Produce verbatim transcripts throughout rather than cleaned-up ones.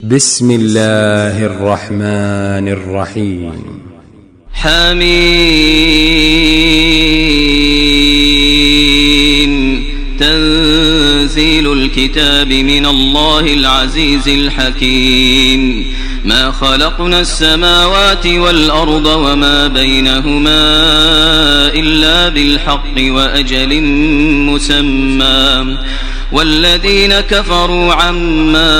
بسم الله الرحمن الرحيم. حميم. تنزيل الكتاب من الله العزيز الحكيم. ما خلقنا السماوات والأرض وما بينهما إلا بالحق وأجل مسمى، والذين كفروا عما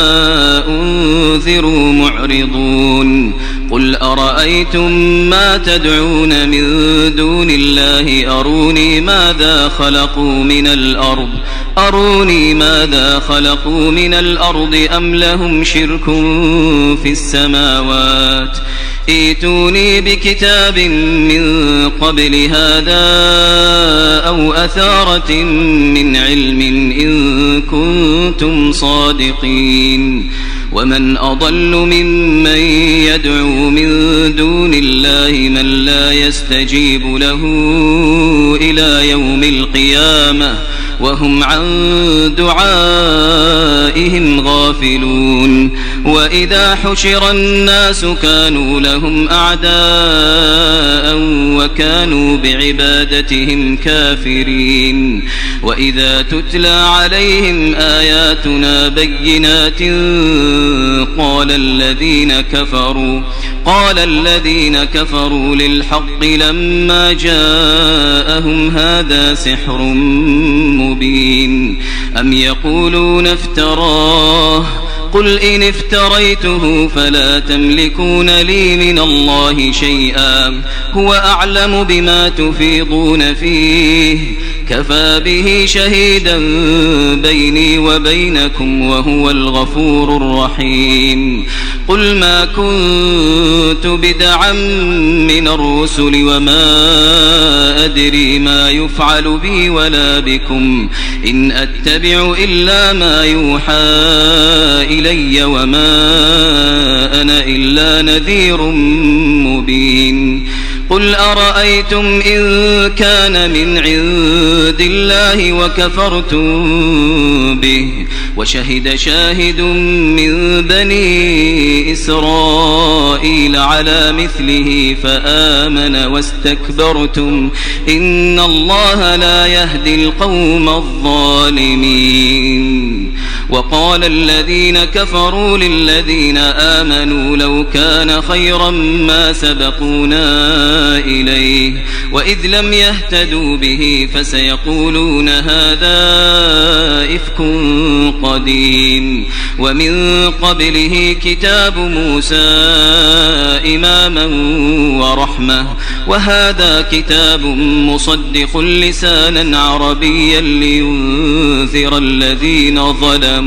أنذروا معرضون. قل أرأيتم ما تدعون من دون الله أروني ماذا خلقوا من الأرض أروني ماذا خلقوا من الأرض أم لهم شرك في السماوات ائتوني بكتاب من قبل هذا أو أثارة من علم إن كنتم صادقين. ومن أضل ممن يدعو من دون الله من لا يستجيب له إلى يوم القيامة وهم عن دعائهم غافلون. وإذا حشر الناس كانوا لهم أعداء وكانوا بعبادتهم كافرين. وإذا تتلى عليهم آياتنا بينات قال الذين كفروا قال الذين كفروا للحق لما جاءهم هذا سحر مبين. أم يقولون افتراه قل إن افتريته فلا تملكون لي من الله شيئا هو أعلم بما تفيضون فيه كفى به شهيدا بيني وبينكم وهو الغفور الرحيم. قل ما كنت بدعا من الرسل وما أدري ما يفعل بي ولا بكم إن أتبع إلا ما يوحى إلي وما أنا إلا نذير مبين. قل أرأيتم إن كان من عند الله وكفرتم به وشهد شاهد من بني إسرائيل على مثله فآمن واستكبرتم إن الله لا يهدي القوم الظالمين. وقال الذين كفروا للذين آمنوا لو كان خيرا ما سبقونا إليه وإذ لم يهتدوا به فسيقولون هذا إفك قديم. ومن قبله كتاب موسى إماما ورحمة وهذا كتاب مصدق لسانا عربيا لينذر الذين ظلموا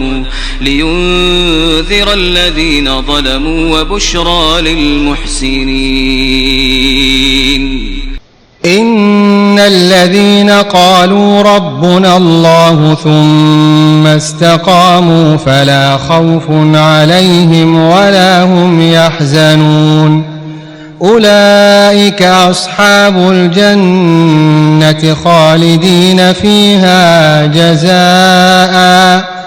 لينذر الذين ظلموا وبشرى للمحسنين. إن الذين قالوا ربنا الله ثم استقاموا فلا خوف عليهم ولا هم يحزنون أولئك أصحاب الجنة خالدين فيها جزاء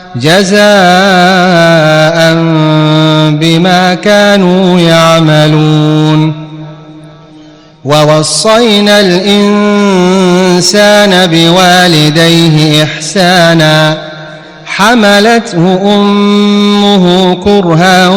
جزاء بما كانوا يعملون. ووصينا الإنسان بوالديه إحسانا حملته أمه كرها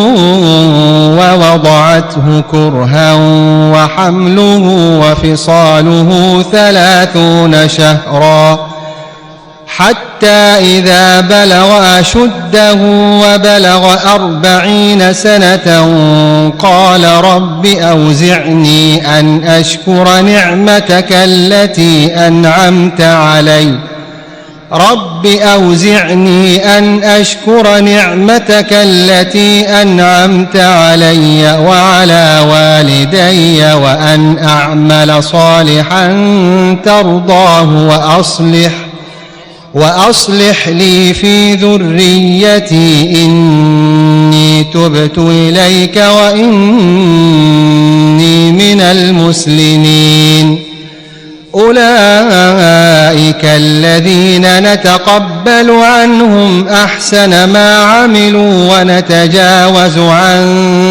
ووضعته كرها وحمله وفصاله ثلاثون شهرا حتى إذا بلغ أشده وبلغ أربعين سنة قال رب أوزعني أن أشكر نعمتك التي أنعمت علي رب أوزعني أن أشكر نعمتك التي أنعمت علي وعلى والدي وأن أعمل صالحا ترضاه وأصلح وأصلح لي في ذريتي إني تبت إليك وإني من المسلمين. أولئك الذين نتقبل عنهم أحسن ما عملوا ونتجاوز عن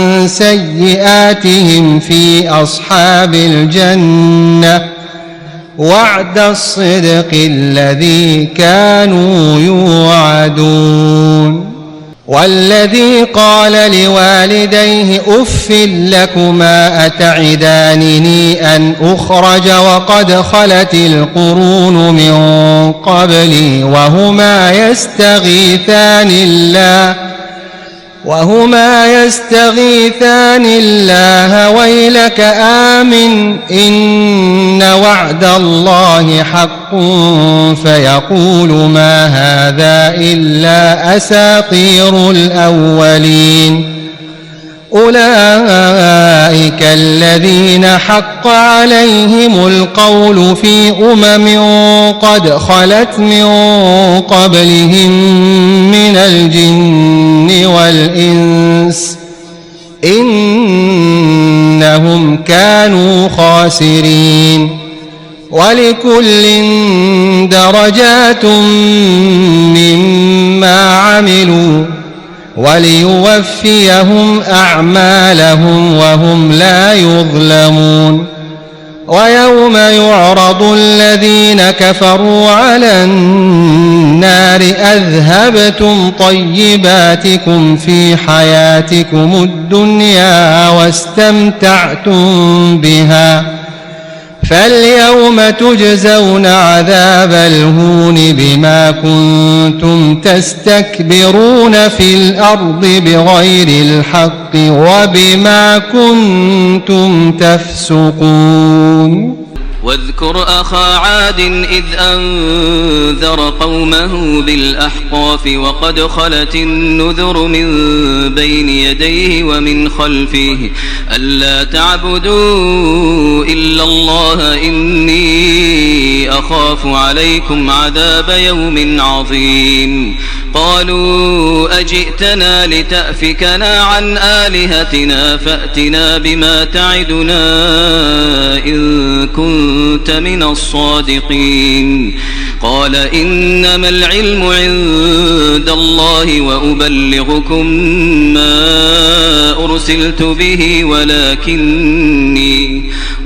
سيئاتهم في أصحاب الجنة وعد الصدق الذي كانوا يوعدون. والذي قال لوالديه أف لكما أتعدانني أن أخرج وقد خلت القرون من قبلي وهما يستغيثان الله وهما يستغيثان الله ويلك آمن إن وعد الله حق فيقول ما هذا إلا أساطير الأولين. أولئك الذين حق عليهم القول في أمم قد خلت من قبلهم من الجن والإنس إنهم كانوا خاسرين. ولكل درجات مما عملوا وليوفيهم أعمالهم وهم لا يظلمون. ويوم يعرض الذين كفروا على النار أذهبتم طيباتكم في حياتكم الدنيا واستمتعتم بها فاليوم تجزون عذاب الهون بما كنتم تستكبرون في الأرض بغير الحق وبما كنتم تفسقون. واذكر أخا عاد إذ أنذر قومه بالأحقاف وقد خلت النذر من بين يديه ومن خلفه ألا تعبدوا إلا الله إني أخاف عليكم عذاب يوم عظيم. قالوا أجئتنا لتأفكنا عن آلهتنا فأتنا بما تعدنا إن كنت من الصادقين. قال إنما العلم عند الله وأبلغكم ما أرسلت به ولكني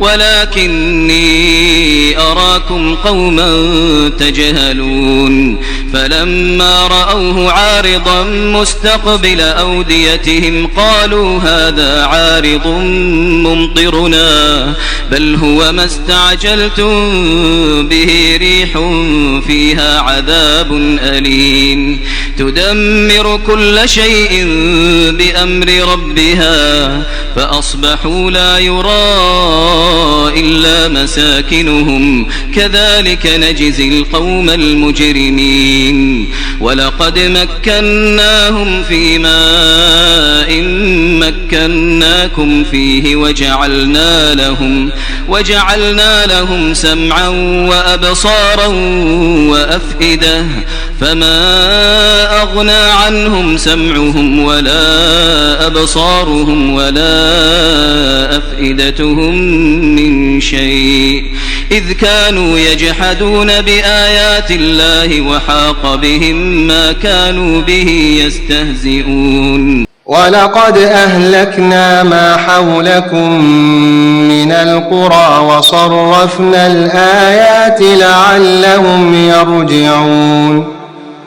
ولكني أراكم قوما تجهلون. فلما رأوه عارضا مستقبل أوديتهم قالوا هذا عارض ممطرنا بل هو ما استعجلتم به ريح فيها عذاب أليم تدمر كل شيء بأمر ربها فأصبحوا لا يرى إلا مساكنهم كذلك نجزي القوم المجرمين. ولقد مكناهم في ماء مكناكم فيه وجعلنا لهم وجعلنا لهم سمعا وأبصارا وأفئدة فما أغنى عنهم سمعهم ولا أبصارهم ولا أفئدتهم من شيء إذ كانوا يجحدون بآيات الله وحاق بهم ما كانوا به يستهزئون. ولقد أهلكنا ما حولكم من القرى وصرفنا الآيات لعلهم يرجعون.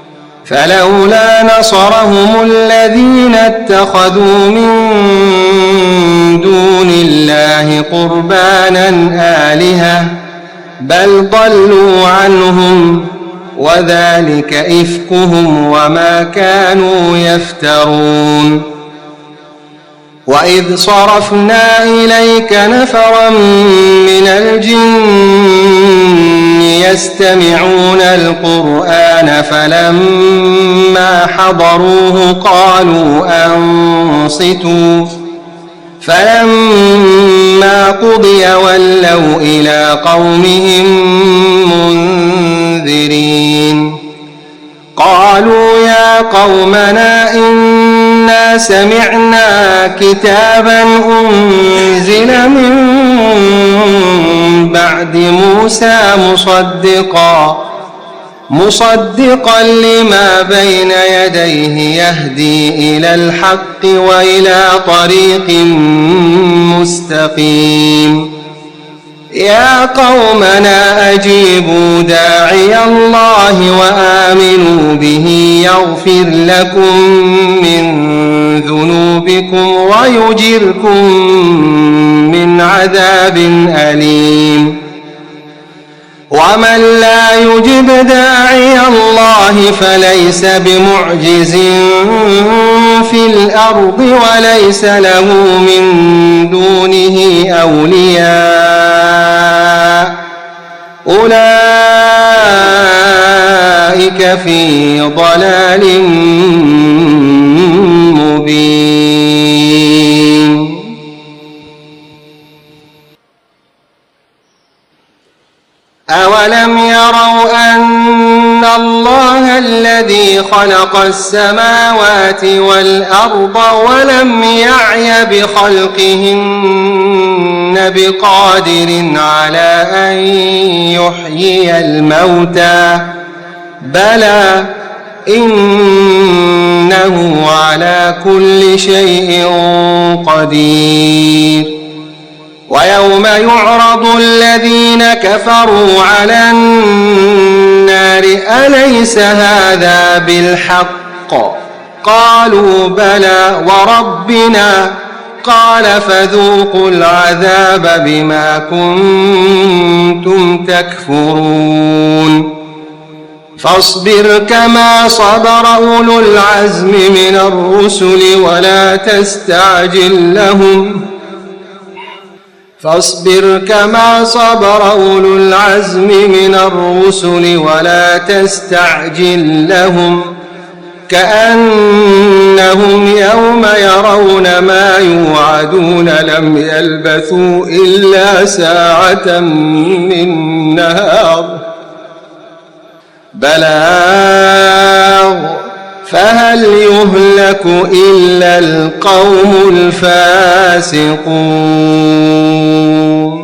فلولا نصرهم الذين اتخذوا من دون الله قربانا آلهة بل ضلوا عنهم وذلك إفكهم وما كانوا يفترون. وإذ صرفنا إليك نفرا من الجن يستمعون القرآن فلما حضروه قالوا أنصتوا فلما قضي ولوا إلى قومهم منذرين. قالوا يا قومنا إنا إنا سمعنا كتابا أنزل من بعد موسى مصدقا مصدقا لما بين يديه يهدي إلى الحق وإلى طريق مستقيم يا قومنا أجيبوا داعي الله وآمنوا به يغفر لكم من ذنوبكم ويجركم من عذاب أليم ومن لا يجب داعي الله فليس بمعجز في الأرض وليس له من دونه أولياء أولئك في ضلال مبين. أولم يروا أن الله الذي خلق السماوات والأرض ولم يعي بخلقهن بقادر على أن يحيي الموتى بلى إنه على كل شيء قدير. ويوم يعرض الذين كفروا على النار أليس هذا بالحق قالوا بلى وربنا قال فذوقوا العذاب بما كنتم تكفرون. فاصبر كما صبر أولو العزم من الرسل ولا تستعجل لهم فاصبر كما صبر أولو العزم من الرسل ولا تستعجل لهم كأنهم يوم يرون ما يوعدون لم يلبثوا إلا ساعة من نهار بلاغ فهل يهلك إلا القوم الفاسقون.